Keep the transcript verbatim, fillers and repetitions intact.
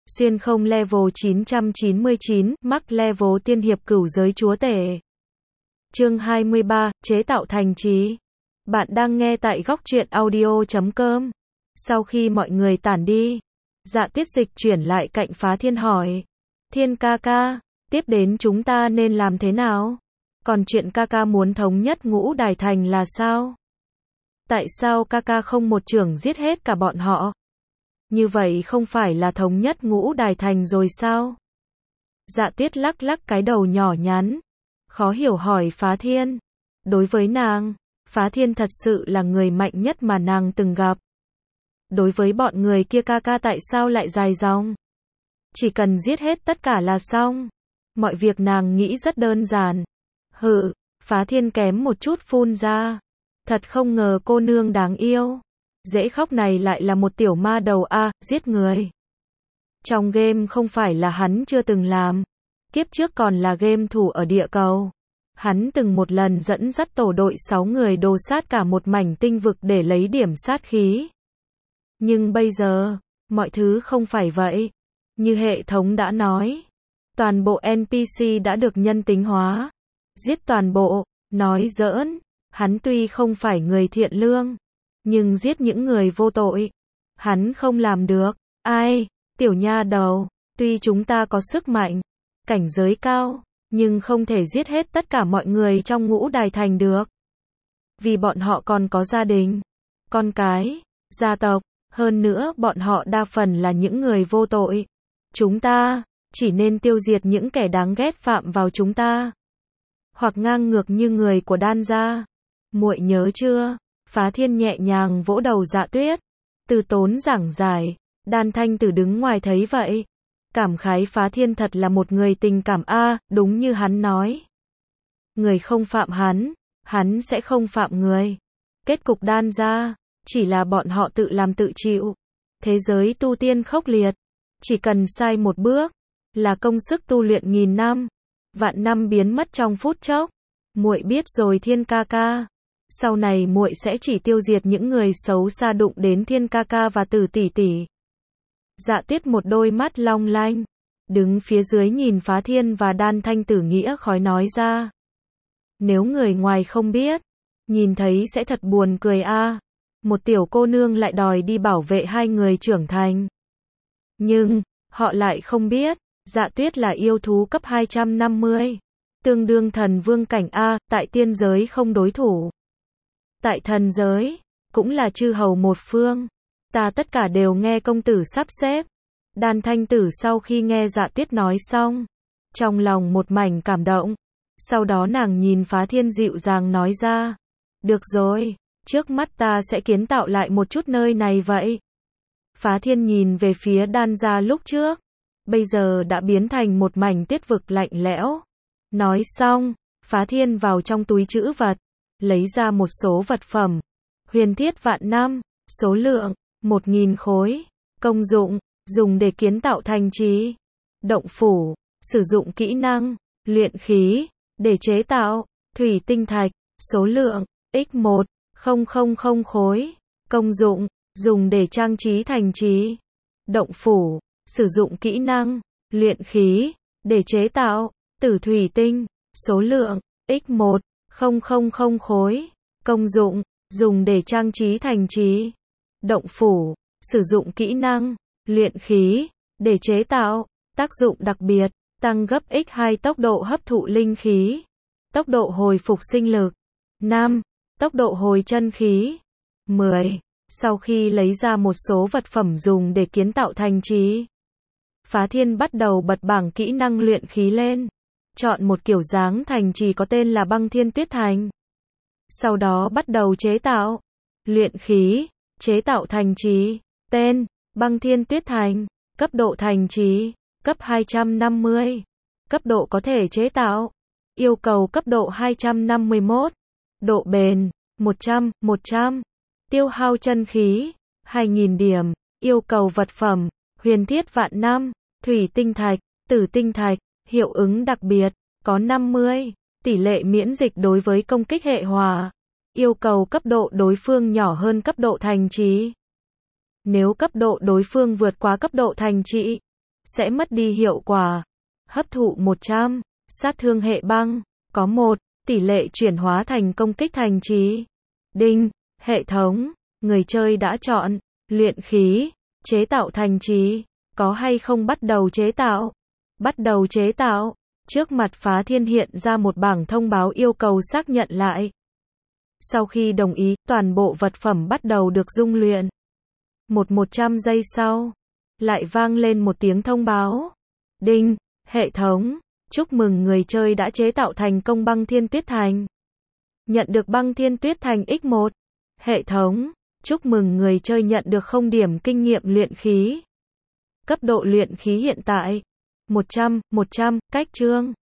Xuyên không level chín trăm chín mươi chín, mắc level tiên hiệp cửu giới chúa tể. Chương hai mươi ba, chế tạo thành trì. Bạn đang nghe tại góc truyện audio chấm com. Sau khi mọi người tản đi, Dạ Tuyết dịch chuyển lại cạnh Phá Thiên hỏi. Thiên ca ca, tiếp đến chúng ta nên làm thế nào? Còn chuyện ca ca muốn thống nhất Ngũ Đài Thành là sao? Tại sao ca ca không một chưởng giết hết cả bọn họ? Như vậy không phải là thống nhất Ngũ Đài Thành rồi sao? Dạ Tuyết lắc lắc cái đầu nhỏ nhắn, khó hiểu hỏi Phá Thiên. Đối với nàng, Phá Thiên thật sự là người mạnh nhất mà nàng từng gặp. Đối với bọn người kia ca ca tại sao lại dài dòng? Chỉ cần giết hết tất cả là xong. Mọi việc nàng nghĩ rất đơn giản. Hự, Phá Thiên kém một chút phun ra. Thật không ngờ cô nương đáng yêu. Dễ khóc này lại là một tiểu ma đầu a, à, giết người. Trong game không phải là hắn chưa từng làm. Kiếp trước còn là game thủ ở địa cầu. Hắn từng một lần dẫn dắt tổ đội sáu người đồ sát cả một mảnh tinh vực để lấy điểm sát khí. Nhưng bây giờ, mọi thứ không phải vậy. Như hệ thống đã nói, toàn bộ en pê xê đã được nhân tính hóa. Giết toàn bộ, nói giỡn, hắn tuy không phải người thiện lương, nhưng giết những người vô tội, hắn không làm được. Ai, tiểu nha đầu, tuy chúng ta có sức mạnh, cảnh giới cao, nhưng không thể giết hết tất cả mọi người trong Ngũ Đài Thành được. Vì bọn họ còn có gia đình, con cái, gia tộc, hơn nữa bọn họ đa phần là những người vô tội. Chúng ta chỉ nên tiêu diệt những kẻ đáng ghét phạm vào chúng ta, hoặc ngang ngược như người của Đan gia. Muội nhớ chưa? Phá Thiên nhẹ nhàng vỗ đầu Dạ Tuyết, từ tốn giảng giải. Đan Thanh Tử đứng ngoài thấy vậy, cảm khái Phá Thiên thật là một người tình cảm a, à, đúng như hắn nói. Người không phạm hắn, hắn sẽ không phạm người. Kết cục Đan gia, chỉ là bọn họ tự làm tự chịu. Thế giới tu tiên khốc liệt, chỉ cần sai một bước, là công sức tu luyện nghìn năm, vạn năm biến mất trong phút chốc. Muội biết rồi Thiên ca ca. Sau này muội sẽ chỉ tiêu diệt những người xấu xa đụng đến Thiên ca ca và Tử tỷ tỷ. Dạ Tuyết một đôi mắt long lanh, đứng phía dưới nhìn Phá Thiên và Đan Thanh Tử nghĩa khói nói ra. Nếu người ngoài không biết, nhìn thấy sẽ thật buồn cười a. À. Một tiểu cô nương lại đòi đi bảo vệ hai người trưởng thành. Nhưng, họ lại không biết, Dạ Tuyết là yêu thú cấp hai trăm năm mươi. Tương đương thần vương cảnh A, tại tiên giới không đối thủ. Tại thần giới, cũng là chư hầu một phương. Ta tất cả đều nghe công tử sắp xếp. Đan Thanh Tử sau khi nghe Dạ Tuyết nói xong, trong lòng một mảnh cảm động. Sau đó nàng nhìn Phá Thiên dịu dàng nói ra. Được rồi, trước mắt ta sẽ kiến tạo lại một chút nơi này vậy. Phá Thiên nhìn về phía Đan gia lúc trước, bây giờ đã biến thành một mảnh tuyết vực lạnh lẽo. Nói xong, Phá Thiên vào trong túi trữ vật, lấy ra một số vật phẩm. Huyền thiết vạn năm, số lượng, một nghìn khối. Công dụng, dùng để kiến tạo thành trì. Động phủ, sử dụng kỹ năng, luyện khí, để chế tạo. Thủy tinh thạch, số lượng, x một, không không không khối. Công dụng, dùng để trang trí thành trì. Động phủ, sử dụng kỹ năng, luyện khí, để chế tạo. Tử thủy tinh, số lượng, x một, không không không khối. Công dụng, dùng để trang trí thành trì. Động phủ, sử dụng kỹ năng, luyện khí, để chế tạo. Tác dụng đặc biệt, tăng gấp nhân hai tốc độ hấp thụ linh khí. Tốc độ hồi phục sinh lực. năm. Tốc độ hồi chân khí. mười. Sau khi lấy ra một số vật phẩm dùng để kiến tạo thành trì, Phá Thiên bắt đầu bật bảng kỹ năng luyện khí lên. Chọn một kiểu dáng thành trì có tên là Băng Thiên Tuyết Thành. Sau đó bắt đầu chế tạo. Luyện khí, chế tạo thành trì. Tên, Băng Thiên Tuyết Thành. Cấp độ thành trì, cấp hai trăm năm mươi. Cấp độ có thể chế tạo. Yêu cầu cấp độ hai trăm năm mươi mốt. Độ bền, một trăm, một trăm. Tiêu hao chân khí, hai nghìn điểm. Yêu cầu vật phẩm, huyền thiết vạn năm, thủy tinh thạch, tử tinh thạch. Hiệu ứng đặc biệt, có năm mươi. Tỷ lệ miễn dịch đối với công kích hệ hỏa. Yêu cầu cấp độ đối phương nhỏ hơn cấp độ thành trì. Nếu cấp độ đối phương vượt quá cấp độ thành trì, sẽ mất đi hiệu quả. Hấp thụ một trăm, sát thương hệ băng, có một, tỷ lệ chuyển hóa thành công kích thành trí. Đinh, hệ thống, người chơi đã chọn, luyện khí, chế tạo thành trí, có hay không bắt đầu chế tạo? Bắt đầu chế tạo, trước mặt Phá Thiên hiện ra một bảng thông báo yêu cầu xác nhận lại. Sau khi đồng ý, toàn bộ vật phẩm bắt đầu được dung luyện. Một một trăm giây sau, lại vang lên một tiếng thông báo. Đinh, hệ thống, chúc mừng người chơi đã chế tạo thành công băng thiên tuyết thành. Nhận được băng thiên tuyết thành nhân một. Hệ thống, chúc mừng người chơi nhận được không điểm kinh nghiệm luyện khí. Cấp độ luyện khí hiện tại, một trăm, một trăm, cách chương.